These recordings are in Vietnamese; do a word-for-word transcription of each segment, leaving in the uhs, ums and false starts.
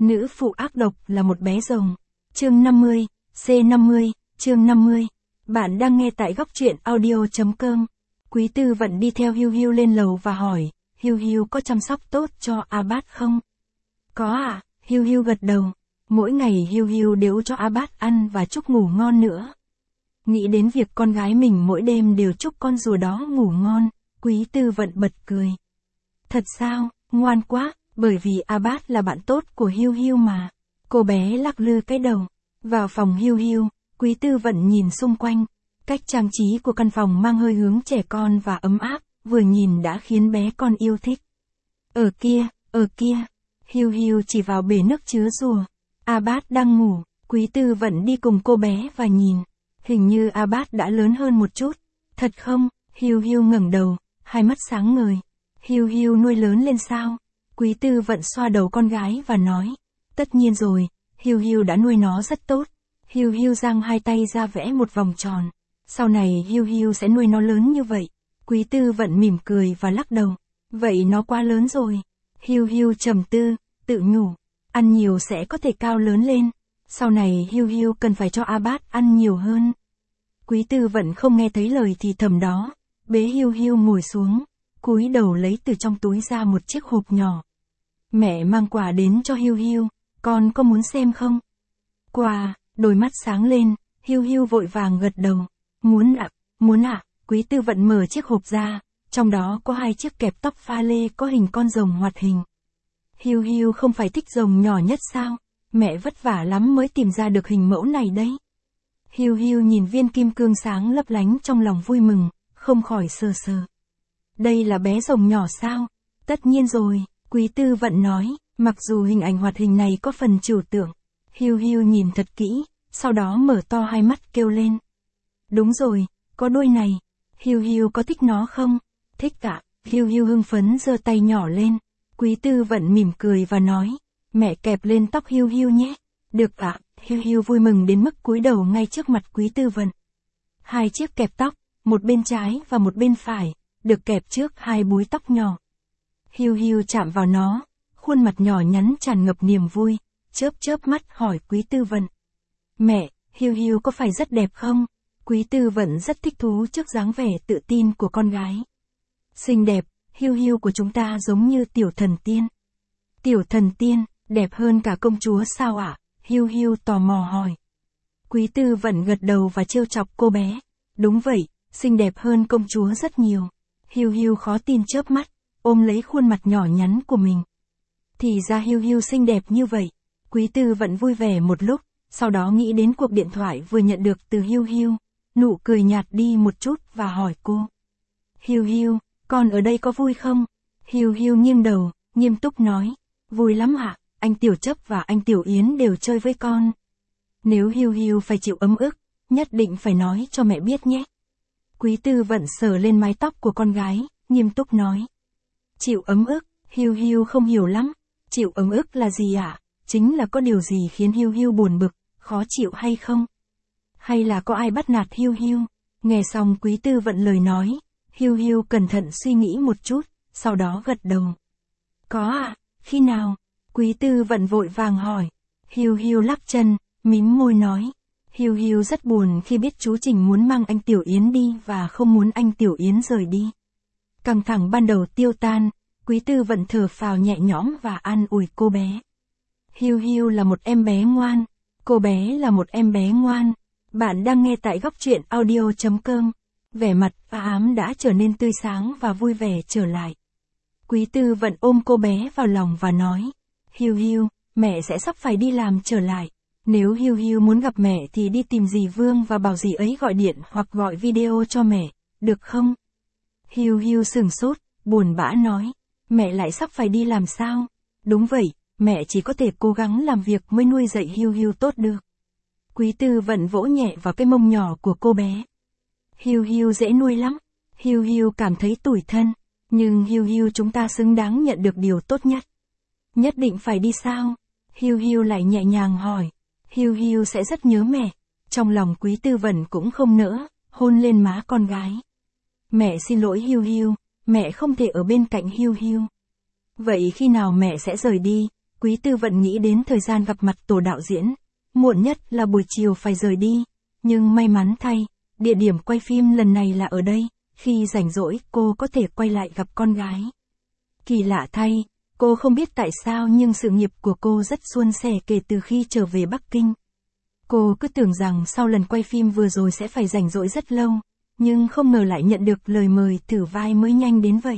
Nữ phụ ác độc là một bé rồng. Chương năm mươi, C năm mươi, chương năm mươi. Bạn đang nghe tại góc truyện audio chấm com. Quý Tư Vận đi theo Hiu Hiu lên lầu và hỏi, Hiu Hiu có chăm sóc tốt cho A Bát không? Có ạ, à, Hiu Hiu gật đầu. Mỗi ngày Hiu Hiu đều cho A Bát ăn và chúc ngủ ngon nữa. Nghĩ đến việc con gái mình mỗi đêm đều chúc con rùa đó ngủ ngon, Quý Tư Vận bật cười. Thật sao, ngoan quá, bởi vì A Bát là bạn tốt của Hiu Hiu mà. Cô bé lắc lư cái đầu. Vào phòng Hiu Hiu, Quý Tư Vận nhìn xung quanh. Cách trang trí của căn phòng mang hơi hướng trẻ con và ấm áp, vừa nhìn đã khiến bé con yêu thích. Ở kia, ở kia, Hiu Hiu chỉ vào bể nước chứa rùa. A Bát đang ngủ, Quý Tư Vận đi cùng cô bé và nhìn. Hình như A Bát đã lớn hơn một chút. Thật không? Hiu Hiu ngẩng đầu, hai mắt sáng ngời. Hiu Hiu nuôi lớn lên sao? Quý Tư Vận xoa đầu con gái và nói. Tất nhiên rồi, Hiu Hiu đã nuôi nó rất tốt. Hiu Hiu giang hai tay ra vẽ một vòng tròn. Sau này Hiu Hiu sẽ nuôi nó lớn như vậy. Quý Tư Vận mỉm cười và lắc đầu. Vậy nó quá lớn rồi. Hiu Hiu trầm tư, tự nhủ. Ăn nhiều sẽ có thể cao lớn lên. Sau này Hiu Hiu cần phải cho A Bát ăn nhiều hơn. Quý Tư Vận không nghe thấy lời thì thầm đó. Bế Hiu Hiu ngồi xuống, cúi đầu lấy từ trong túi ra một chiếc hộp nhỏ. Mẹ mang quà đến cho Hiu Hiu, con có muốn xem không? Quà, đôi mắt sáng lên, Hiu Hiu vội vàng gật đầu. Muốn ạ, à, muốn ạ, à. Quý Tư Vận mở chiếc hộp ra, trong đó có hai chiếc kẹp tóc pha lê có hình con rồng hoạt hình. Hiu Hiu không phải thích rồng nhỏ nhất sao? Mẹ vất vả lắm mới tìm ra được hình mẫu này đấy. Hiu Hiu nhìn viên kim cương sáng lấp lánh trong lòng vui mừng, không khỏi sờ sờ. Đây là bé rồng nhỏ sao? Tất nhiên rồi, Quý Tư Vận nói, mặc dù hình ảnh hoạt hình này có phần trừu tượng. Hiu Hiu nhìn thật kỹ, sau đó mở to hai mắt kêu lên. Đúng rồi, có đôi này. Hiu Hiu có thích nó không? Thích ạ. Hiu Hiu hưng phấn giơ tay nhỏ lên. Quý Tư Vận mỉm cười và nói, mẹ kẹp lên tóc Hiu Hiu nhé. Được ạ. Hiu Hiu vui mừng đến mức cúi đầu ngay trước mặt Quý Tư Vận. Hai chiếc kẹp tóc, một bên trái và một bên phải, được kẹp trước hai búi tóc nhỏ. Hiu Hiu chạm vào nó, khuôn mặt nhỏ nhắn tràn ngập niềm vui, chớp chớp mắt hỏi Quý Tư Vận. Mẹ, Hiu Hiu có phải rất đẹp không? Quý Tư Vận rất thích thú trước dáng vẻ tự tin của con gái. Xinh đẹp, Hiu Hiu của chúng ta giống như tiểu thần tiên. Tiểu thần tiên, đẹp hơn cả công chúa sao ạ? À? Hiu Hiu tò mò hỏi. Quý Tư Vận gật đầu và trêu chọc cô bé. Đúng vậy, xinh đẹp hơn công chúa rất nhiều. Hiu Hiu khó tin chớp mắt, ôm lấy khuôn mặt nhỏ nhắn của mình. Thì ra Hiu Hiu xinh đẹp như vậy. Quý Tư Vận vui vẻ một lúc, sau đó nghĩ đến cuộc điện thoại vừa nhận được từ Hiu Hiu, nụ cười nhạt đi một chút và hỏi cô. Hiu Hiu, con ở đây có vui không? Hiu Hiu nghiêng đầu, nghiêm túc nói. Vui lắm ạ, anh Tiểu Chấp và anh Tiểu Yến đều chơi với con. Nếu Hiu Hiu phải chịu ấm ức, nhất định phải nói cho mẹ biết nhé. Quý Tư Vận sờ lên mái tóc của con gái, nghiêm túc nói. Chịu ấm ức, Hiu Hiu không hiểu lắm. Chịu ấm ức là gì ạ? À? Chính là có điều gì khiến Hiu Hiu buồn bực, khó chịu hay không? Hay là có ai bắt nạt Hiu Hiu? Nghe xong Quý Tư Vận lời nói, Hiu Hiu cẩn thận suy nghĩ một chút, sau đó gật đầu. Có ạ, à? Khi nào? Quý Tư Vận vội vàng hỏi. Hiu Hiu lắc chân, mím môi nói. Hiu Hiu rất buồn khi biết chú Trình muốn mang anh Tiểu Yến đi và không muốn anh Tiểu Yến rời đi. Căng thẳng ban đầu tiêu tan, Quý Tư Vận thở phào nhẹ nhõm và an ủi cô bé. Hiu Hiu là một em bé ngoan. Cô bé là một em bé ngoan. Bạn đang nghe tại góc truyện audio chấm com. Vẻ mặt A Ám đã trở nên tươi sáng và vui vẻ trở lại. Quý Tư Vận ôm cô bé vào lòng và nói. Hiu Hiu, mẹ sẽ sắp phải đi làm trở lại. Nếu Hiu Hiu muốn gặp mẹ thì đi tìm dì Vương và bảo dì ấy gọi điện hoặc gọi video cho mẹ, được không? Hiu Hiu sửng sốt, buồn bã nói. Mẹ lại sắp phải đi làm sao? Đúng vậy, mẹ chỉ có thể cố gắng làm việc mới nuôi dạy Hiu Hiu tốt được. Quý Tư Vận vỗ nhẹ vào cái mông nhỏ của cô bé. Hiu Hiu dễ nuôi lắm. Hiu Hiu cảm thấy tủi thân. Nhưng Hiu Hiu chúng ta xứng đáng nhận được điều tốt nhất. Nhất định phải đi sao? Hiu Hiu lại nhẹ nhàng hỏi. Hiu Hiu sẽ rất nhớ mẹ. Trong lòng Quý Tư Vận cũng không nỡ, hôn lên má con gái. Mẹ xin lỗi Hiu Hiu, mẹ không thể ở bên cạnh Hiu Hiu. Vậy khi nào mẹ sẽ rời đi? Quý Tư Vận nghĩ đến thời gian gặp mặt tổ đạo diễn, muộn nhất là buổi chiều phải rời đi, nhưng may mắn thay, địa điểm quay phim lần này là ở đây, khi rảnh rỗi cô có thể quay lại gặp con gái. Kỳ lạ thay, cô không biết tại sao nhưng sự nghiệp của cô rất suôn sẻ kể từ khi trở về Bắc Kinh. Cô cứ tưởng rằng sau lần quay phim vừa rồi sẽ phải rảnh rỗi rất lâu, nhưng không ngờ lại nhận được lời mời thử vai mới nhanh đến vậy.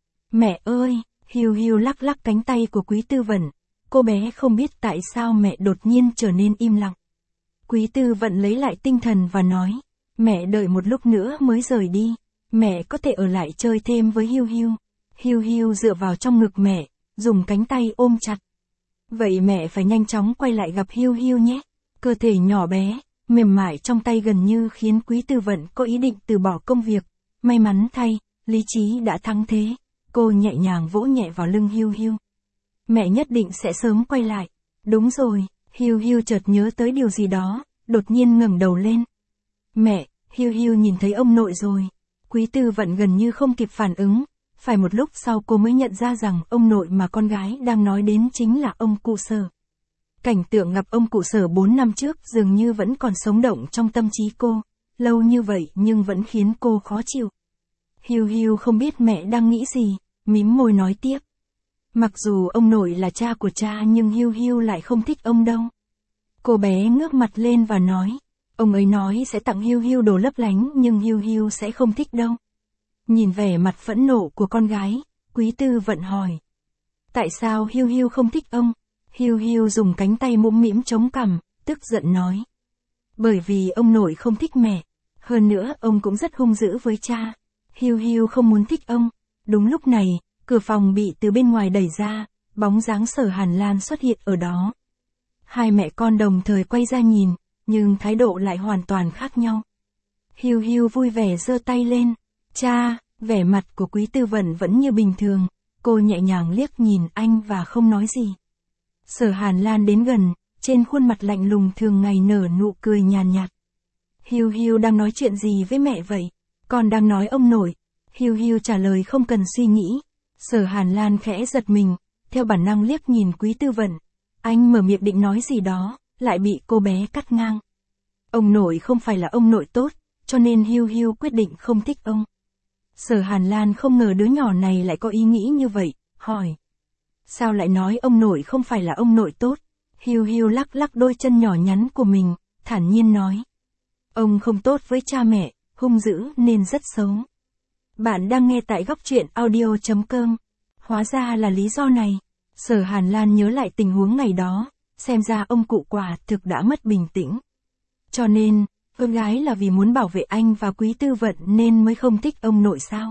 Mẹ ơi, Hiu Hiu lắc lắc cánh tay của Quý Tư Vận, cô bé không biết tại sao mẹ đột nhiên trở nên im lặng. Quý Tư Vận lấy lại tinh thần và nói, mẹ đợi một lúc nữa mới rời đi, mẹ có thể ở lại chơi thêm với Hiu Hiu. Hiu Hiu dựa vào trong ngực mẹ, dùng cánh tay ôm chặt. Vậy mẹ phải nhanh chóng quay lại gặp Hiu Hiu nhé. Cơ thể nhỏ bé, mềm mại trong tay gần như khiến Quý Tư Vận có ý định từ bỏ công việc. May mắn thay, lý trí đã thắng thế. Cô nhẹ nhàng vỗ nhẹ vào lưng Hiu Hiu. Mẹ nhất định sẽ sớm quay lại. Đúng rồi, Hiu Hiu chợt nhớ tới điều gì đó, đột nhiên ngẩng đầu lên. Mẹ, Hiu Hiu nhìn thấy ông nội rồi. Quý Tư Vận gần như không kịp phản ứng. Phải một lúc sau cô mới nhận ra rằng ông nội mà con gái đang nói đến chính là ông cụ Sở. Cảnh tượng gặp ông cụ Sở bốn năm trước dường như vẫn còn sống động trong tâm trí cô, lâu như vậy nhưng vẫn khiến cô khó chịu. Hiu Hiu không biết mẹ đang nghĩ gì, mím môi nói tiếp. Mặc dù ông nội là cha của cha nhưng Hiu Hiu lại không thích ông đâu. Cô bé ngước mặt lên và nói, ông ấy nói sẽ tặng Hiu Hiu đồ lấp lánh nhưng Hiu Hiu sẽ không thích đâu. Nhìn vẻ mặt phẫn nộ của con gái, Quý Tư Vận hỏi. Tại sao Hiu Hiu không thích ông? Hiu Hiu dùng cánh tay mũm mĩm chống cằm, tức giận nói. Bởi vì ông nội không thích mẹ, hơn nữa ông cũng rất hung dữ với cha. Hiu Hiu không muốn thích ông. Đúng lúc này, cửa phòng bị từ bên ngoài đẩy ra, bóng dáng Sở Hàn Lan xuất hiện ở đó. Hai mẹ con đồng thời quay ra nhìn, nhưng thái độ lại hoàn toàn khác nhau. Hiu Hiu vui vẻ giơ tay lên. Cha, vẻ mặt của Quý Tư Vận vẫn như bình thường, cô nhẹ nhàng liếc nhìn anh và không nói gì. Sở Hàn Lan đến gần, trên khuôn mặt lạnh lùng thường ngày nở nụ cười nhàn nhạt. Hiu Hiu đang nói chuyện gì với mẹ vậy? Con đang nói ông nội. Hiu Hiu trả lời không cần suy nghĩ. Sở Hàn Lan khẽ giật mình, theo bản năng liếc nhìn Quý Tư Vận. Anh mở miệng định nói gì đó, lại bị cô bé cắt ngang. Ông nội không phải là ông nội tốt, cho nên Hiu Hiu quyết định không thích ông. Sở Hàn Lan không ngờ đứa nhỏ này lại có ý nghĩ như vậy, hỏi. Sao lại nói ông nội không phải là ông nội tốt? Hiu Hiu lắc lắc đôi chân nhỏ nhắn của mình, thản nhiên nói. Ông không tốt với cha mẹ, hung dữ nên rất xấu. Bạn đang nghe tại góc truyện audio chấm com. Hóa ra là lý do này. Sở Hàn Lan nhớ lại tình huống ngày đó, xem ra ông cụ quả thực đã mất bình tĩnh. Cho nên, con gái là vì muốn bảo vệ anh và Quý Tư Vận nên mới không thích ông nội sao?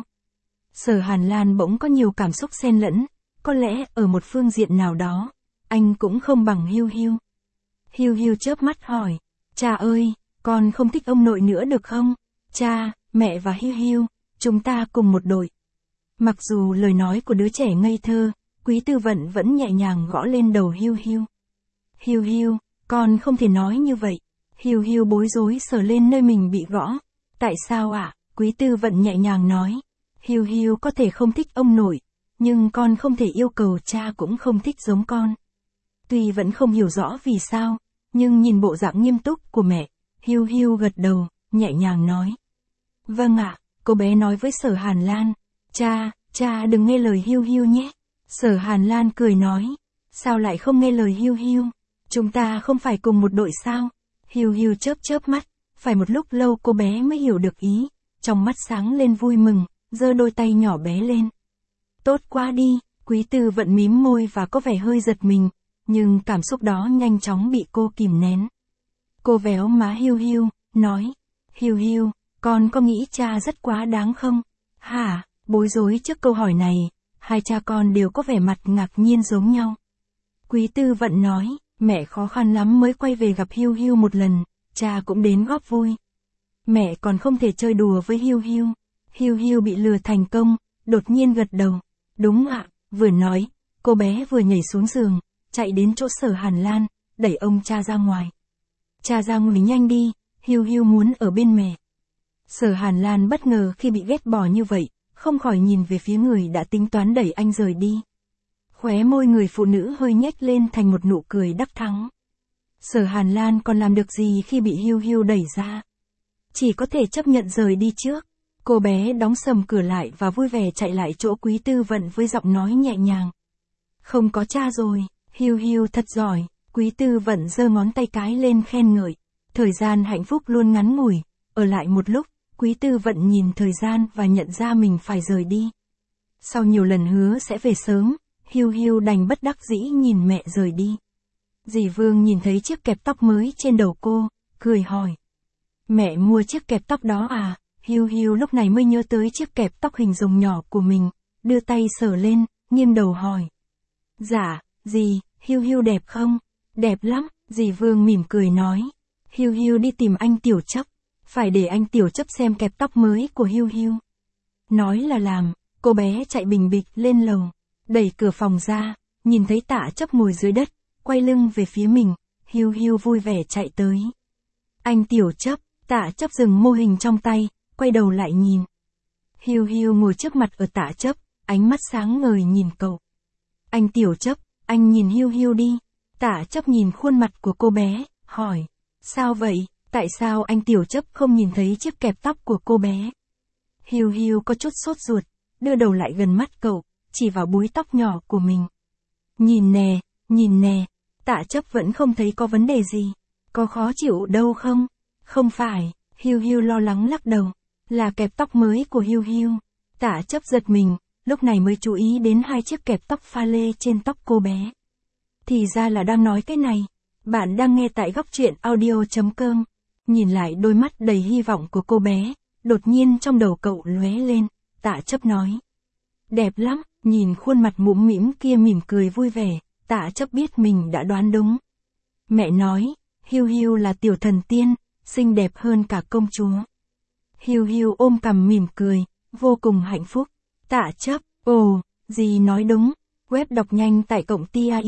Sở Hàn Lan bỗng có nhiều cảm xúc xen lẫn, có lẽ ở một phương diện nào đó, anh cũng không bằng Hiu Hiu. Hiu Hiu chớp mắt hỏi, cha ơi, con không thích ông nội nữa được không? Cha, mẹ và Hiu Hiu, chúng ta cùng một đội. Mặc dù lời nói của đứa trẻ ngây thơ, Quý Tư Vận vẫn nhẹ nhàng gõ lên đầu Hiu Hiu. Hiu Hiu, con không thể nói như vậy. Hiu Hiu bối rối sờ lên nơi mình bị gõ. Tại sao ạ? À? Quý Tư Vận nhẹ nhàng nói. Hiu Hiu có thể không thích ông nội, nhưng con không thể yêu cầu cha cũng không thích giống con. Tuy vẫn không hiểu rõ vì sao, nhưng nhìn bộ dạng nghiêm túc của mẹ, Hiu Hiu gật đầu, nhẹ nhàng nói. Vâng ạ, cô bé nói với Sở Hàn Lan. Cha, cha đừng nghe lời Hiu Hiu nhé. Sở Hàn Lan cười nói. Sao lại không nghe lời Hiu Hiu? Chúng ta không phải cùng một đội sao? Hiu Hiu chớp chớp mắt, phải một lúc lâu cô bé mới hiểu được ý, trong mắt sáng lên vui mừng, giơ đôi tay nhỏ bé lên. Tốt quá đi, Quý Tư Vận mím môi và có vẻ hơi giật mình, nhưng cảm xúc đó nhanh chóng bị cô kìm nén. Cô véo má Hiu Hiu, nói, Hiu Hiu, con có nghĩ cha rất quá đáng không? Hả? Bối rối trước câu hỏi này, hai cha con đều có vẻ mặt ngạc nhiên giống nhau. Quý Tư Vận nói, mẹ khó khăn lắm mới quay về gặp Hiu Hiu một lần, cha cũng đến góp vui. Mẹ còn không thể chơi đùa với Hiu Hiu. Hiu Hiu bị lừa thành công, đột nhiên gật đầu. Đúng ạ, vừa nói, cô bé vừa nhảy xuống giường, chạy đến chỗ Sở Hàn Lan, đẩy ông cha ra ngoài. Cha ra ngoài nhanh đi, Hiu Hiu muốn ở bên mẹ. Sở Hàn Lan bất ngờ khi bị ghét bỏ như vậy, không khỏi nhìn về phía người đã tính toán đẩy anh rời đi. Khóe môi người phụ nữ hơi nhếch lên thành một nụ cười đắc thắng. Sở Hàn Lan còn làm được gì khi bị Hưu Hưu đẩy ra? Chỉ có thể chấp nhận rời đi trước. Cô bé đóng sầm cửa lại và vui vẻ chạy lại chỗ Quý Tư Vận với giọng nói nhẹ nhàng. Không có cha rồi, Hưu Hưu thật giỏi. Quý Tư Vận giơ ngón tay cái lên khen ngợi. Thời gian hạnh phúc luôn ngắn ngủi. Ở lại một lúc, Quý Tư Vận nhìn thời gian và nhận ra mình phải rời đi. Sau nhiều lần hứa sẽ về sớm, Hưu Hưu đành bất đắc dĩ nhìn mẹ rời đi. Dì Vương nhìn thấy chiếc kẹp tóc mới trên đầu cô, cười hỏi. Mẹ mua chiếc kẹp tóc đó à? Hưu Hưu lúc này mới nhớ tới chiếc kẹp tóc hình rồng nhỏ của mình, đưa tay sờ lên, nghiêng đầu hỏi. Dạ, dì, Hưu Hưu đẹp không? Đẹp lắm, dì Vương mỉm cười nói. Hưu Hưu đi tìm anh Tiểu Chấp, phải để anh Tiểu Chấp xem kẹp tóc mới của Hưu Hưu. Nói là làm, cô bé chạy bình bịch lên lầu, đẩy cửa phòng ra, nhìn thấy Tạ Chấp ngồi dưới đất, quay lưng về phía mình, Hưu Hưu vui vẻ chạy tới. Anh Tiểu Chấp, Tạ Chấp dừng mô hình trong tay, quay đầu lại nhìn. Hưu Hưu ngồi trước mặt ở Tạ Chấp, ánh mắt sáng ngời nhìn cậu. Anh Tiểu Chấp, anh nhìn Hưu Hưu đi. Tạ Chấp nhìn khuôn mặt của cô bé, hỏi. Sao vậy, tại sao anh Tiểu Chấp không nhìn thấy chiếc kẹp tóc của cô bé? Hưu Hưu có chút sốt ruột, đưa đầu lại gần mắt cậu, chỉ vào búi tóc nhỏ của mình. Nhìn nè, nhìn nè, Tạ Chấp vẫn không thấy có vấn đề gì. Có khó chịu đâu không? Không phải, Hưu Hưu lo lắng lắc đầu. Là kẹp tóc mới của Hưu Hưu. Tạ Chấp giật mình, lúc này mới chú ý đến hai chiếc kẹp tóc pha lê trên tóc cô bé. Thì ra là đang nói cái này. Bạn đang nghe tại góc truyện audio chấm com. Nhìn lại đôi mắt đầy hy vọng của cô bé, đột nhiên trong đầu cậu lóe lên, Tạ Chấp nói. Đẹp lắm, nhìn khuôn mặt mũm mĩm kia mỉm cười vui vẻ, Tạ Chấp biết mình đã đoán đúng. Mẹ nói, Hưu Hưu là tiểu thần tiên, xinh đẹp hơn cả công chúa. Hưu Hưu ôm cằm mỉm cười, vô cùng hạnh phúc. Tạ Chấp, ồ, dì nói đúng. Web đọc nhanh tại cổng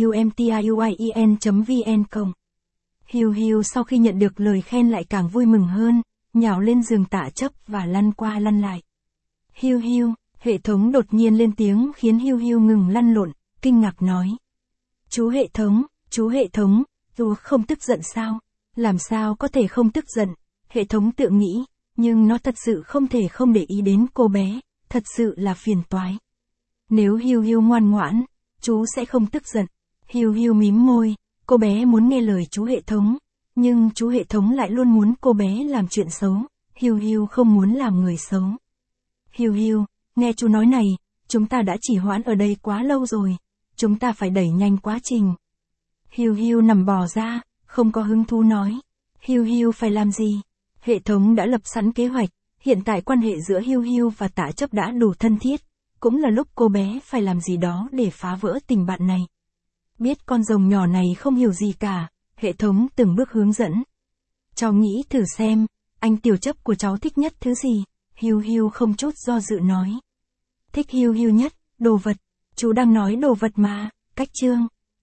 tiumtien chấm vn cộng. Hưu Hưu sau khi nhận được lời khen lại càng vui mừng hơn, nhào lên giường Tạ Chấp và lăn qua lăn lại. Hưu Hưu, hệ thống đột nhiên lên tiếng khiến Hưu Hưu ngừng lăn lộn, kinh ngạc nói. Chú hệ thống, chú hệ thống, chú không tức giận sao? Làm sao có thể không tức giận? Hệ thống tự nghĩ, nhưng nó thật sự không thể không để ý đến cô bé, thật sự là phiền toái. Nếu Hưu Hưu ngoan ngoãn, chú sẽ không tức giận. Hưu Hưu mím môi, cô bé muốn nghe lời chú hệ thống, nhưng chú hệ thống lại luôn muốn cô bé làm chuyện xấu. Hưu Hưu không muốn làm người xấu. Hưu Hưu, nghe chú nói này, chúng ta đã trì hoãn ở đây quá lâu rồi, chúng ta phải đẩy nhanh quá trình. Hưu Hưu nằm bò ra, không có hứng thú nói. Hưu Hưu phải làm gì? Hệ thống đã lập sẵn kế hoạch, hiện tại quan hệ giữa Hưu Hưu và Tạ Chấp đã đủ thân thiết, cũng là lúc cô bé phải làm gì đó để phá vỡ tình bạn này. Biết con rồng nhỏ này không hiểu gì cả, hệ thống từng bước hướng dẫn. Cháu nghĩ thử xem, anh Tiểu Chấp của cháu thích nhất thứ gì? Hưu Hưu không chút do dự nói. Thích Hưu Hưu nhất, đồ vật. Chú đang nói đồ vật mà, cách chương.